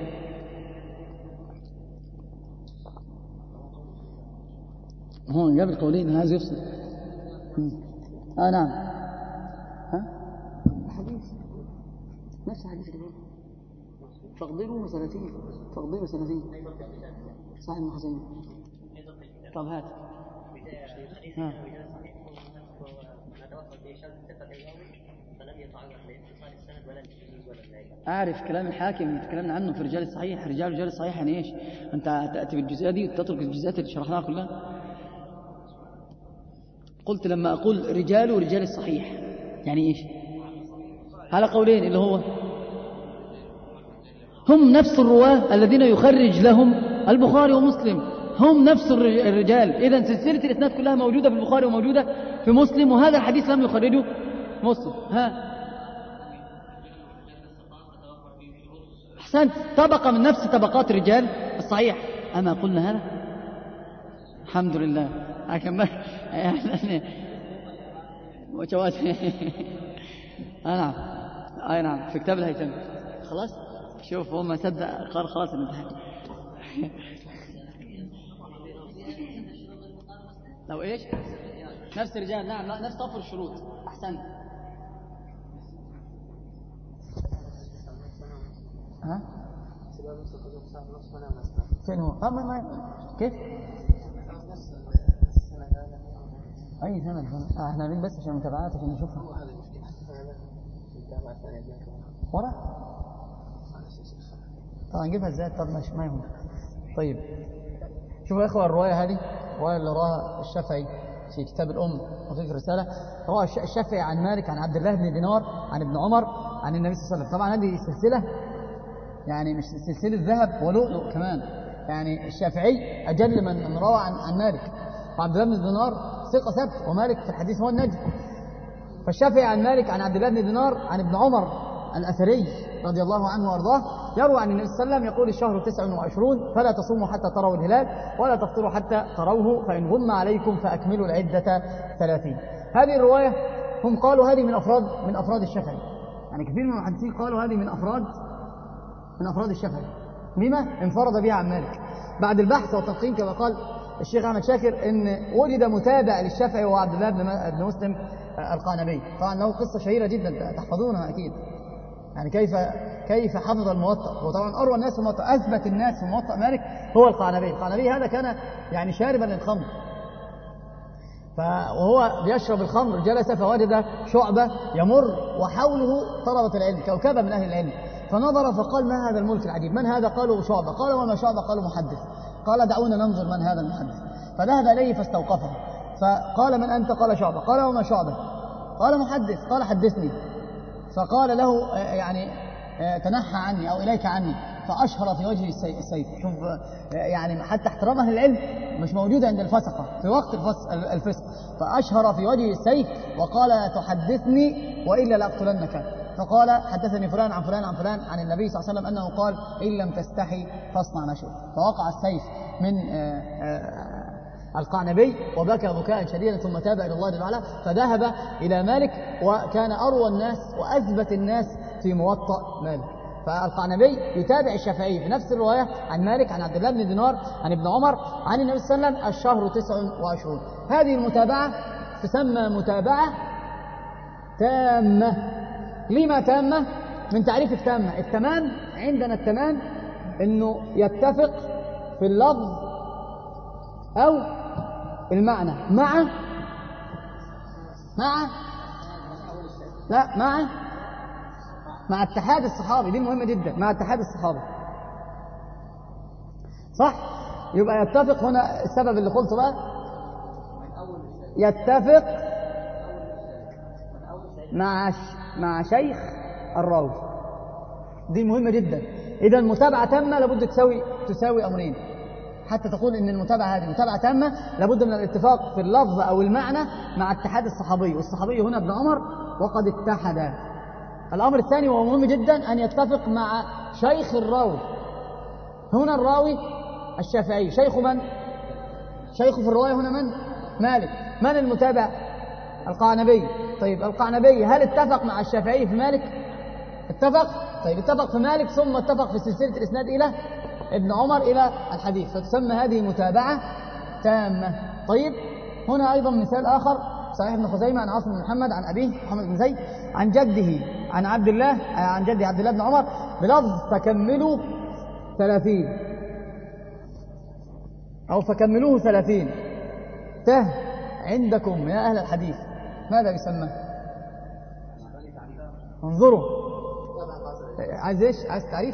هو جاب القولين أنا عايز يفصل. آه نعم. ها حديث نفس حديث الإمام تقديره سنتين تقديره سنتين صحيح ابن حسين. طب هات ها أعرف كلام الحاكم تكلمنا عنه في رجال الصحيح. رجال رجال الصحيح يعني إيش؟ أنت تأتي بالجزئية دي وتترك الجزئيات اللي شرحناها كلها. قلت لما أقول رجال ورجال الصحيح يعني إيش؟ على قولين اللي هو هم نفس الرواة الذين يخرج لهم البخاري ومسلم، هم نفس الرجال. إذن سلسلة الإسناد كلها موجودة في البخاري وموجودة في مسلم، وهذا الحديث لم يخرجه مسلم. ها أحسنت، طبقة من نفس طبقات الرجال الصحيح. أما قلنا هذا الحمد لله أكمل يعني وجوات آه نعم آه نعم في كتاب الهيثمي. خلاص شوف هو ما صدق قال خلاص الامتحان. لو ايش نفس الرجال نعم لا نفس طفر الشروط. احسنت. ها فين هو ها ما ما كيف اي سند آه احنا نريد بس عشان متابعات عشان نشوفها ورا طبعا نجيبها ازاي. طب ماشي ما يهم. طيب شوفوا يا اخوه الروايه هذه الروايه اللي رواها الشافعي في كتاب الام وفي رساله، رواه الشافعي عن مالك عن عبد الله بن دينار عن ابن عمر عن النبي صلى الله عليه وسلم. طبعا هذه سلسله يعني مش سلسله ذهب ولؤلؤ كمان، يعني الشافعي اجل من روى عن عن مالك، وعبد الله بن دينار ثقه ثبت، ومالك في الحديث هو النجم. فالشافعي عن مالك عن عبد الله بن دينار عن ابن عمر الأثري رضي الله عنه وارضاه يروى عن النبي صلى الله عليه وسلم يقول الشهر تسع وعشرون فلا تصوموا حتى تروا الهلال ولا تفطروا حتى تروه فإن غم عليكم فأكملوا العدة ثلاثين. هذه الرواية هم قالوا هذه من أفراد من أفراد الشافعي، يعني كثير من المحدثين قالوا هذه من أفراد من أفراد الشافعي بما انفرد بها عن مالك. بعد البحث والتدقيق كما قال الشيخ أحمد شاكر إن وجد متابع للشافعي وهو عبد الله بن مسلم القعنبي، طبعا له قصة شهيرة جدا تحفظونها أكيد، يعني كيف كيف حفظ الموطأ، وطبعا أروى الناس في الموطأ، أثبت الناس في موطأ مالك هو القعنبي. القعنبي هذا كان يعني شاربا للخمر، وهو بيشرب الخمر جلس فوجد شعبة يمر وحوله طلبة العلم كوكبة من أهل العلم، فنظر فقال ما هذا الملك العجيب، من هذا؟ قالوا شعبة. قال وما شعبة؟ قالوا محدث. قال دعونا ننظر من هذا المحدث، فذهب إليه فاستوقفه فقال من أنت؟ قال شعبة. قال وما شعبة؟ قال محدث. قال حدثني. فقال له يعني تنحى عني أو إليك عني، فأشهر في وجهه السيف. شوف يعني حتى احترام أهل العلم مش موجودة عند الفسقة في وقت الفسق، فأشهر في وجهه السيف وقال تحدثني وإلا لأقتلنك. فقال حدثني فلان عن فلان عن فلان عن النبي صلى الله عليه وسلم أنه قال إن لم تستحي فاصنع ما شئت. فوقع السيف من القعنبي وبكى بكاء شديدا ثم تاب إلى الله جل وعلا، فذهب إلى مالك وكان أروى الناس وأثبت الناس في موطأ مالك. فالقعنبي يتابع الشافعي في نفس الرواية عن مالك عن عبد الله بن دينار عن ابن عمر عن النبي صلى الله عليه وسلم الشهر تسع وعشرون. هذه المتابعة تسمى متابعة تامة. لما تامة؟ من تعريف التامة. التمام عندنا التمام انه يتفق في اللفظ او المعنى مع مع لا مع مع اتحاد الصحابي. دي مهمة جدا، مع اتحاد الصحابي، صح؟ يبقى يتفق هنا السبب اللي قلته بقى يتفق مع مع شيخ الراوي. دي مهمة جدا. إذا المتابعة تامة لابد تساوي تساوي أمرين حتى تقول إن المتابعة هذه متابعة تامة، لابد من الاتفاق في اللفظ أو المعنى مع اتحاد الصحابي، والصحابي هنا ابن عمر وقد اتحد. الأمر الثاني وهو مهم جدا أن يتفق مع شيخ الراوي. هنا الراوي الشافعي، شيخ من؟ شيخ في الرواية هنا من؟ مالك. من المتابع؟ القعنبي. طيب القعنبي هل اتفق مع الشافعي في مالك؟ اتفق. طيب اتفق في مالك ثم اتفق في سلسلة الإسناد إلى ابن عمر إلى الحديث، فتسمى هذه متابعة تامة. طيب هنا أيضا مثال آخر صحيح ابن خزيمة عن عاصم بن محمد عن أبيه محمد بن زيد عن جده عن عبد الله عن جده عبد الله بن عمر بلفظ فكملوا ثلاثين أو فكملوه ثلاثين. ته عندكم يا أهل الحديث ماذا يسمى؟ انظروا، عايز ايش؟ عايز تعريف؟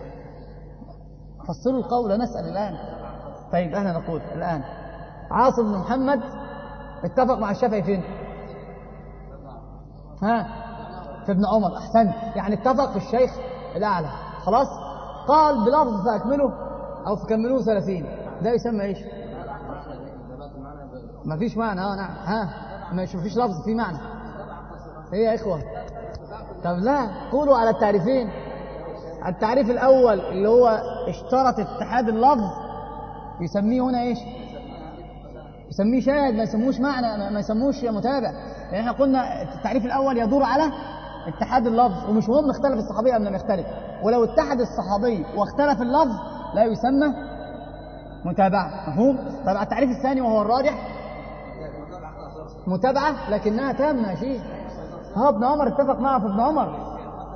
فسروا القول نسأل الآن. طيب احنا نقول الآن عاصم بن محمد اتفق مع الشافعي فين؟ ها؟ في ابن عمر. احسنت، يعني اتفق في الشيخ الأعلى. خلاص؟ قال بلفظ فأكمله أو فكملوه ثلاثين. ده يسمى ايش؟ ما فيش معنى. اه نعم. ها؟ ما فيش لفظ في معنى. ايه يا إخوة؟ طب لا، قولوا على التعريفين. التعريف الأول اللي هو اشترط اتحاد اللفظ يسميه هنا ايش؟ يسميه شاهد، ما يسموش معنى، ما يسموش متابع. يعني احنا قلنا التعريف الأول يدور على اتحاد اللفظ، ومش مهم اختلف الصحابي أم لم يختلف، ولو اتحد الصحابي واختلف اللفظ لا يسمى متابعة. مفهوم؟ طبعا التعريف الثاني وهو الراجح متابعة لكنها تامة يا شيخ. ها ابن عمر اتفق معه في ابن عمر.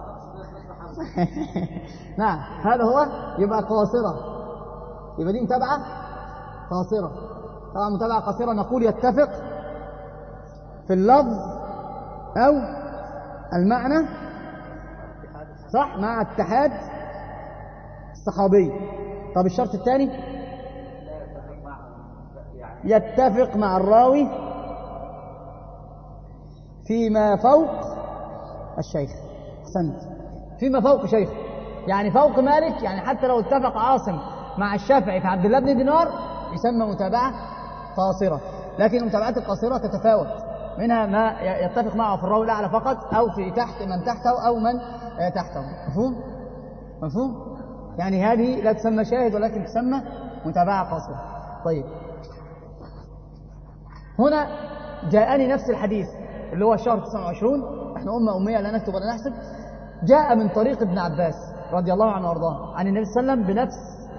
نعم هذا هو. يبقى قاصرة، يبقى دي متابعة قاصرة. طبعا متابعة قاصرة نقول يتفق في اللفظ أو المعنى، صح، مع اتحاد الصحابي. طب الشرط الثاني يتفق مع الراوي فيما فوق الشيخ. احسنت، فيما فوق شيخ، يعني فوق مالك. يعني حتى لو اتفق عاصم مع الشافعي في عبد الله بن دينار يسمى متابعة قاصرة. لكن المتابعات القاصرة تتفاوت، منها ما يتفق معه في الراوي الأعلى فقط أو في تحت من تحته أو من تحته. مفهوم؟ مفهوم؟ يعني هذه لا تسمى شاهد ولكن تسمى متابعة قاصرة. طيب هنا جاءني نفس الحديث اللي هو الشهر تسعة وعشرين، احنا أمة أمية لا نكتب ولا نحسب، جاء من طريق ابن عباس رضي الله عنه وارضاه عن النبي صلى الله عليه وسلم بنفس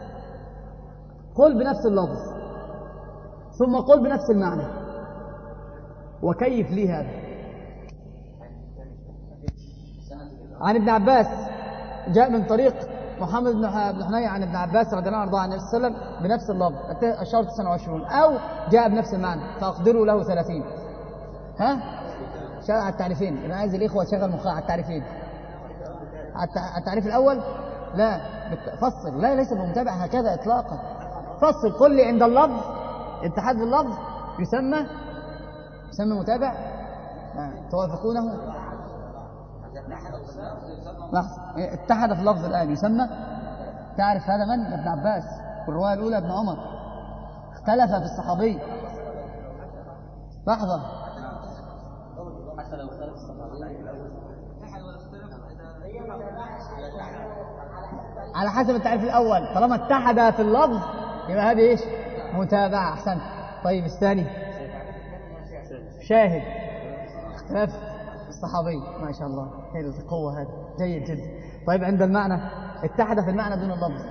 قل بنفس اللفظ ثم قل بنفس المعنى. وكيف لي هذا؟ عن ابن عباس جاء من طريق محمد بن حنين عن ابن عباس رضي الله عنه وارضاه عن النبي صلى الله عليه وسلم بنفس اللفظ الشهر تسعة وعشرين، أو جاء بنفس المعنى فأقدروا له ثلاثين. ها؟ شغل على التعريفين، أنا عايز الإخوة شغل مخها على التعريفين. على التعريف الأول لا فصل، لا ليس بمتابع هكذا إطلاقا. فصل، قل لي عند اللفظ اتحاد باللفظ يسمى يسمى متابع. توافقونه؟ لحظة، اتحد في اللفظ الآن يسمى. تعرف هذا من؟ ابن عباس. والرواية الأولى ابن عمر. اختلف في الصحابي. لحظة، على حسب التعريف الأول، طالما اتحد في اللفظ يبقى هذه ايش؟ متابعة. أحسنت. طيب الثاني شاهد، اختلاف الصحابي. ما شاء الله، هذه القوة، هذا جيد جدا. طيب عند المعنى اتحد في المعنى دون اللفظ.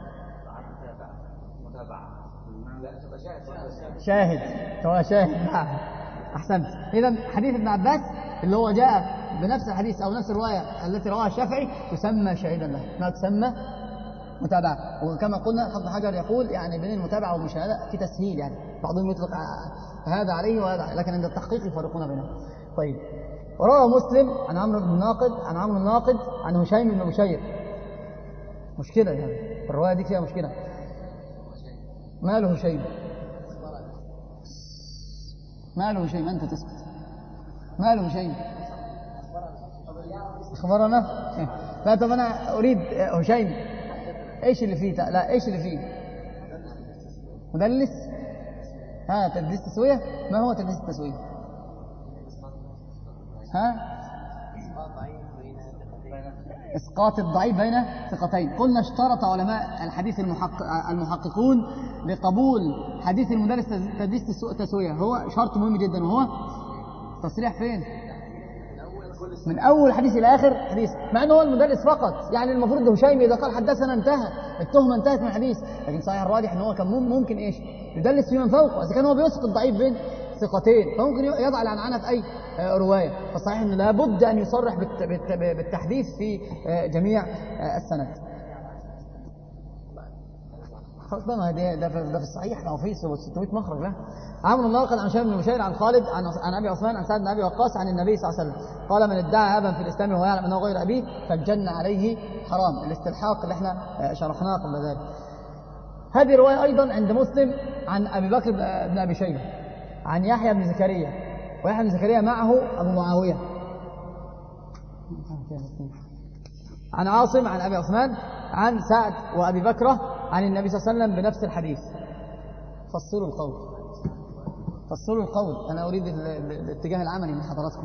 شاهد، هو شاهد. نعم أحسنت. إذا حديث ابن عباس اللي هو جاء بنفس الحديث أو نفس الرواية التي رواها الشافعي تسمى شاهدا له، ما تسمى متابعة. وكما قلنا حفظ حجر يقول يعني بين المتابعة والمشاهدة في تسهيل، يعني بعضهم يطلق هذا عليه وهذا عليه، لكن عند التحقيق يفرقون بينهم. طيب وروى مسلم عن عمرو بن الناقد عن عمرو الناقد عن هشيم بن بشير. مشكلة يعني الرواية دي فيها مشكلة. ماله هشيم؟ ماله هشيم؟ أنت تسكت. ماله هشيم؟ أخبرنا. لا طب أنا أريد هشيم إيش اللي فيه؟ لا إيش اللي فيه؟ مدلس؟ ها تدليس تسوية؟ ما هو تدليس التسوية؟ ها؟ إسقاط الضعيف بين ثقتين. قلنا اشترط علماء الحديث المحقق المحققون لقبول حديث المدرس تدليس تسوية، هو شرط مهم جدا، وهو تصريح فين؟ من أول حديث إلى آخر حديث، مع أنه هو المدرس فقط. يعني المفروض هشيم إذا قال حدثنا انتهى، التهمة انتهت من الحديث. لكن صحيح الراجح أنه هو كان ممكن إيش؟ يدلس في من فوقه، إذا كان هو بيسقط ضعيف بين ثقتين فممكن يضع العنعنة في أي رواية. فصحيح أنه لابد أن يصرح بالتحديث في جميع السند. خلاص بقى، ده ده في الصحيح أو في ستمائة مخرج له. عمرو الناقد عن هشام بن بشير عن خالد عن عن ابي عثمان عن سعد بن ابي وقاص عن النبي صلى الله عليه وسلم قال: من ادعى ابا في الاسلام وهو يعلم انه غير ابيه فالجنه عليه حرام. الاستلحاق اللي احنا شرحناه قبل ذلك. هذه روايه ايضا عند مسلم عن ابي بكر بن ابي شيبه عن يحيى بن زكريا، ويحيى بن زكريا معه ابو معاويه، عن عاصم عن ابي عثمان عن سعد وابي بكر عن النبي صلى الله عليه وسلم بنفس الحديث. فصلوا القول، فصلوا القول. أنا أريد الاتجاه العملي من حضراتكم.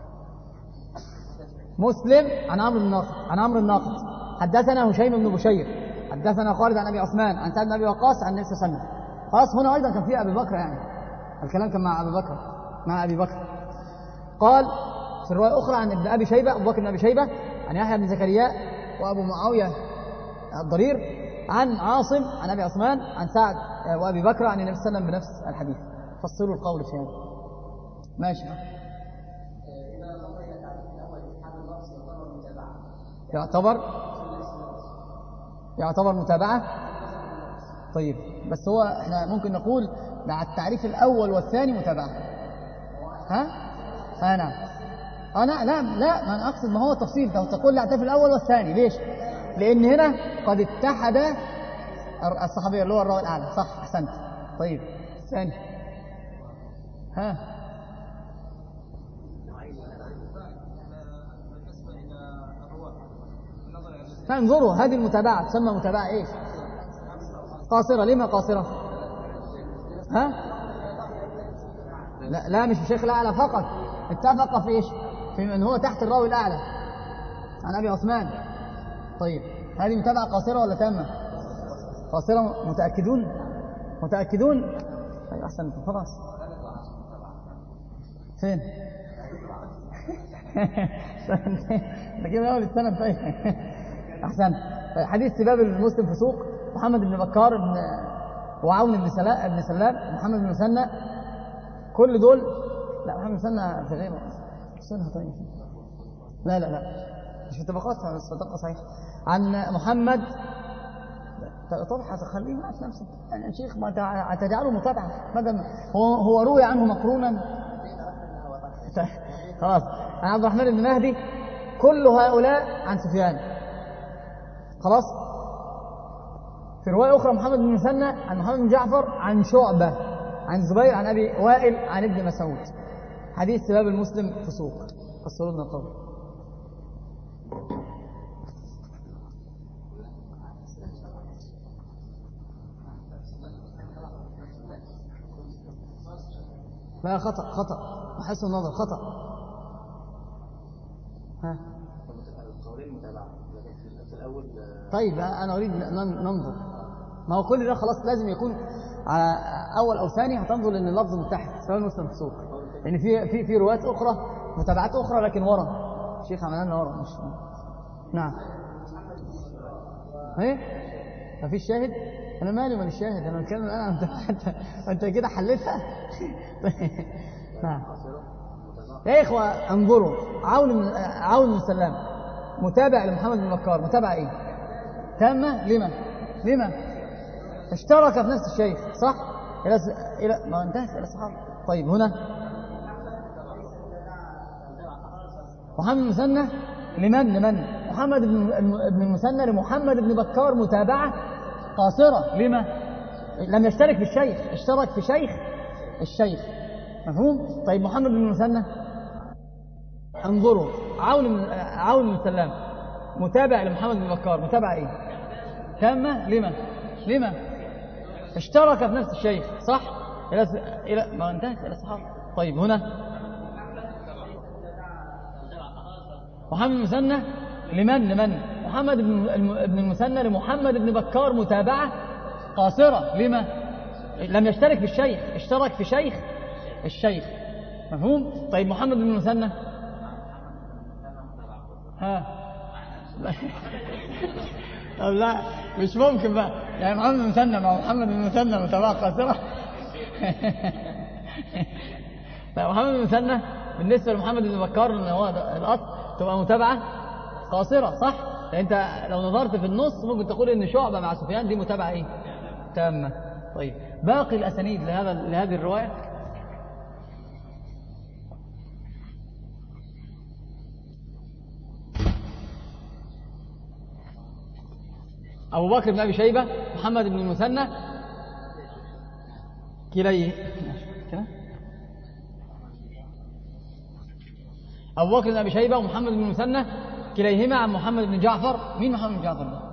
مسلم عن عمرو الناقد عن عمرو الناقد حدثنا هشيم بن بشير حدثنا خالد عن أبي عثمان عن سعد بن أبي وقاص عن النبي صلى الله عليه وسلم. خلاص هنا أيضا كان في أبي بكر، يعني الكلام كان مع أبي بكر مع أبي بكر. قال في الرواية الأخرى عن ابن أبي شيبة أبو بكر بن أبي شيبة عن يحيى بن زكريا وأبو معاوية الضرير عن عاصم عن أبي عثمان عن سعد وأبي بكر عن النبي صلى الله عليه وسلم بنفس الحديث. فصلوا القول في هذا. ماشي. يعتبر يعتبر متابعة. طيب بس هو احنا ممكن نقول مع التعريف الأول والثاني متابعة. ها؟ أنا أنا لا لا ما أنا أقصد ما هو تفصيل. تقول لي التعريف الأول والثاني ليش؟ لأن هنا قد اتحد الصحابي اللي هو الراوي الأعلى. صح أحسنت. طيب ثاني. ها فانظروا هذه المتابعة تسمى متابعة ايش؟ قاصرة. لما قاصرة؟ ها لا, لا مش الشيخ الأعلى فقط، اتفق في ايش؟ في من هو تحت الراوي الأعلى عن أبي عثمان طيب هذه متابعة قاصرة ولا تامة؟ قاصرة. متأكدون؟ متأكدون؟ طيب أحسن خلاص. فين؟ نجيب أول السنة. طيب أحسن. حديث سباب المسلم فسوق. محمد بن بكار بن وعون بن سلام بن سلام محمد بن مسنى، كل دول لا محمد بن مسنى في غيره سنها. طيب لا لا لا مش في طبقات بس طبقة صحيح. عن محمد طبعا هتخليه معك نفسك يعني يا شيخ، ما تجعله متابعة بدل هو هو روي عنه مقرونا. خلاص. عن عبد الرحمن بن مهدي. كل هؤلاء عن سفيان. خلاص. في رواية أخرى محمد بن مسنى عن محمد بن جعفر عن شعبة عن زبير عن أبي وائل عن ابن مسعود. حديث سباب المسلم فسوق. فسروا لنا القول. لا خطأ خطأ وحسن النظر خطأ. ها القولين متابعة لكن في الأول. طيب أنا أريد ننظر. ما هو كل ده خلاص لازم يكون على أول أو ثاني هتنظر لأن اللفظ متحد سواء المسلم فسوق، لأن يعني في في في روايات أخرى متابعات أخرى لكن ورا الشيخ عملنا لنا ورا مش. نعم. إيه؟ ما فيش شاهد؟ أنا مالي من الشاهد، أنا بتكلم الآن. أنت أنت كده حلتها. نعم. يا إخوة انظروا. عون من عون بن سلام متابع لمحمد بن بكار. متابع إيه؟ تامة. لما؟ لما؟ اشترك في نفس الشيخ صح؟ إلى س... إلى ما انتهت إلى الصحابة. طيب هنا محمد بن مسنى لمن؟ لمن؟ محمد بن المثنى لمحمد بن بكار متابعة قاصرة. لما؟ لم يشترك في الشيخ، اشترك في شيخ الشيخ. مفهوم؟ طيب محمد بن المثنى انظروا. عون من عون بن سلام متابع لمحمد بن بكار. متابعة ايه؟ تامة. لما؟ لما؟ اشترك في نفس الشيخ صح؟ الى س... الى ما انتهت الى الصحابة. طيب هنا محمد بن المثنى لمن؟ لمن؟ محمد بن المثنى لمحمد بن بكار متابعة قاصرة. لما؟ لم يشترك في الشيخ، اشترك في شيخ الشيخ. مفهوم؟ طيب محمد بن المثنى ها لا. طب لا مش ممكن بقى يعني محمد بن المثنى مع محمد بن المثنى متابعة قاصرة. طيب محمد بن المثنى بالنسبة لمحمد بن بكار ان هو الاصل تبقى متابعة قاصرة صح؟ يعني انت لو نظرت في النص ممكن تقول ان شعبة مع سفيان دي متابعة ايه؟ تامة. طيب باقي الاسانيد لهذا لهذه الرواية. أبو بكر بن أبي شيبة محمد بن المثنى كليه. أبو بكر بن أبي شيبة ومحمد بن المثنى كليهما عن محمد بن جعفر. مين محمد بن جعفر ده؟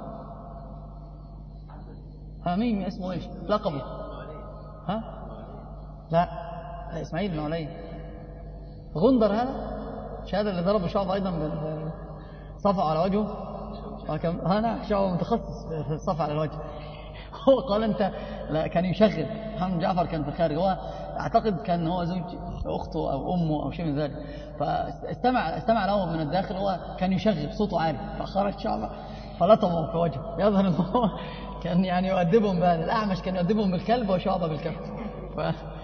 ها مين اسمه ايش؟ لقبه؟ ها؟ لا لا إسماعيل بن علي. غندر هذا شهادة اللي ضرب شعب أيضا بالصفع على وجهه. أنا شعب متخصص في الصفع على الوجه. هو قال أنت لا كان يشغل. محمد بن جعفر كان في الخارج، هو أعتقد كان هو زوج أخته أو أمه أو شيء من ذلك، فاستمع استمع له من الداخل. هو كان يشغل صوته عالي فخرج شعبه فلطمه في وجهه. يظهر أنه هو كان يعني يؤدبهم بهذا. الأعمش كان يؤدبهم بالكلب وشعبه بالكلب. ف...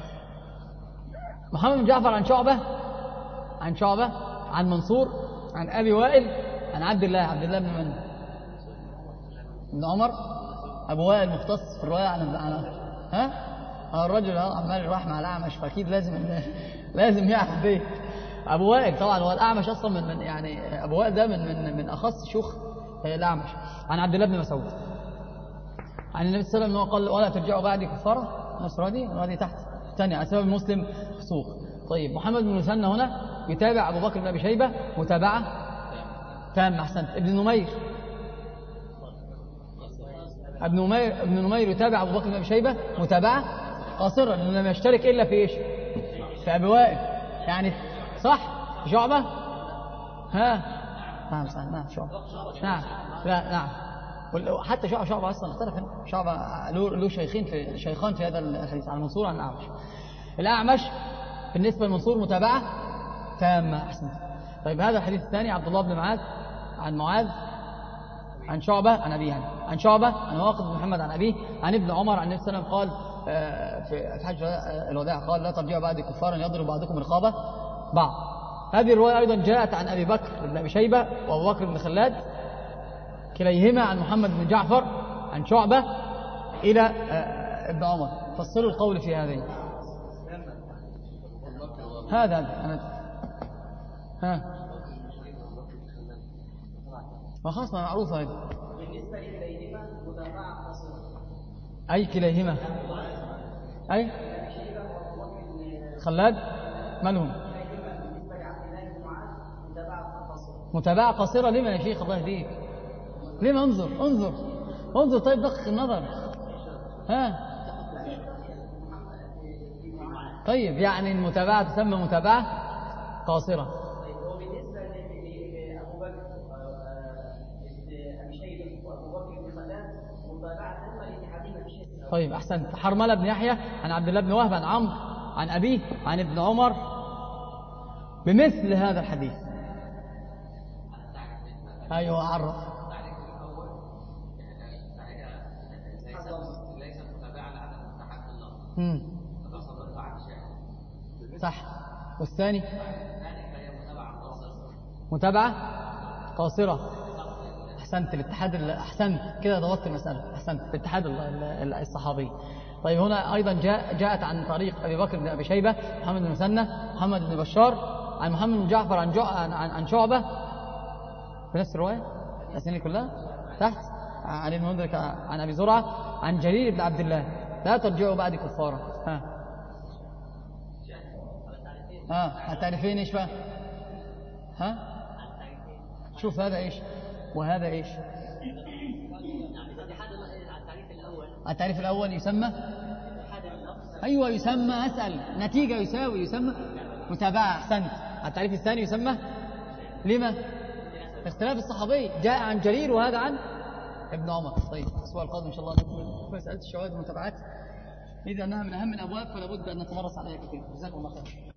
محمد بن جعفر عن شعبة عن شعبة عن منصور عن أبي وائل عن عبد الله عبد الله بن من؟ ابن عمر. أبو وائل مختص في الرواية عن عن ها؟ الرجل عمال يروح مع الأعمش فأكيد لازم لازم يعرف دي. أبو وائل طبعا هو الأعمش أصلا من, من يعني أبو وائل ده من من من أخص شيوخ الأعمش. عن عبد الله بن مسعود عن النبي صلى الله عليه وسلم قال ولا ترجعوا بعدي كفارة. مصر دي وهذه تحت ثانية على سبب المسلم فسوق. طيب محمد بن المثنى هنا يتابع أبو بكر بن أبي شيبة متابعة تام. أحسنت. ابن نمير ابن نمير ابن نمير يتابع أبو بكر بن أبي شيبة متابعة قاصرة لأنه لم يشترك إلا في إيش؟ في أبي وائل يعني صح. شعبة ها نعم صح نعم شعبة نعم لا نعم. حتى شعبة شعبة أصلا اختلف هنا. شعبة له شيخين في شيخان في هذا الحديث، عن منصور عن الأعمش. الأعمش بالنسبة لمنصور متابعة تامة. أحسن. طيب هذا الحديث الثاني، عبد الله بن معاذ عن معاذ عن شعبة عن أبيه، عن شعبة عن واقد بن محمد عن أبيه عن ابن عمر عن النبي صلى الله عليه وسلم قال في حج الوداع قال لا ترجعوا بعد كفارا يضرب بعضكم رقابة بعض. هذه الرواية أيضا جاءت عن أبي بكر بن أبي شيبة وأبو بكر بن خلاد كليهما عن محمد بن جعفر عن شعبة إلى ابن عمر. فصلوا القول في هذه. هذا أنا ها وخاصة معروفة هذه. بالنسبة لكليهما متابعة قصيرة. أي كليهما؟ أي خلاد مالهم؟ بالنسبة لعبد الله بن معاذ متابعة قصيرة. متابعة قصيرة لما يا شيخ الله يهديك؟ لما؟ انظر انظر انظر. طيب دقق النظر. ها طيب يعني المتابعة تسمى متابعة قاصرة. طيب هو بالنسبة لأبو بكر أبي شيبة وأبو بكر بن خلاد متابعة تامة لاتحادهما في شيء. طيب أحسنت. حرملة بن يحيى عن عبد الله بن وهب عن عمرو عن أبيه عن ابن عمر بمثل هذا الحديث. أيوة عرف. امم صح. والثاني متابعة قاصرة. أحسنت. الاتحاد أحسنت كده ضبطت المسألة. أحسنت. الاتحاد الصحابي. طيب هنا أيضا جاء جاءت عن طريق أبي بكر بن أبي شيبة محمد بن مسنى محمد بن بشار عن محمد بن جعفر عن عن عن شعبة بنفس الرواية الأسئلة كلها تحت عن ابن مدرك عن أبي زرعة عن جرير بن عبد الله لا ترجعوا بعد كفارا. ها ها التعريفين ايش بقى؟ ها شوف هذا ايش وهذا ايش؟ التعريف الأول يسمى أيوة يسمى أسأل نتيجة يساوي يسمى متابعة. أحسنت. التعريف الثاني يسمى لما؟ اختلاف الصحابي جاء عن جرير وهذا عن ابن عمر. طيب الأسبوع القادم إن شاء الله نكمل مسألة الشواهد والمتابعات إذا أنها من أهم الأبواب فلا بد أن نتمرس عليها كثيرا. جزاكم الله خير.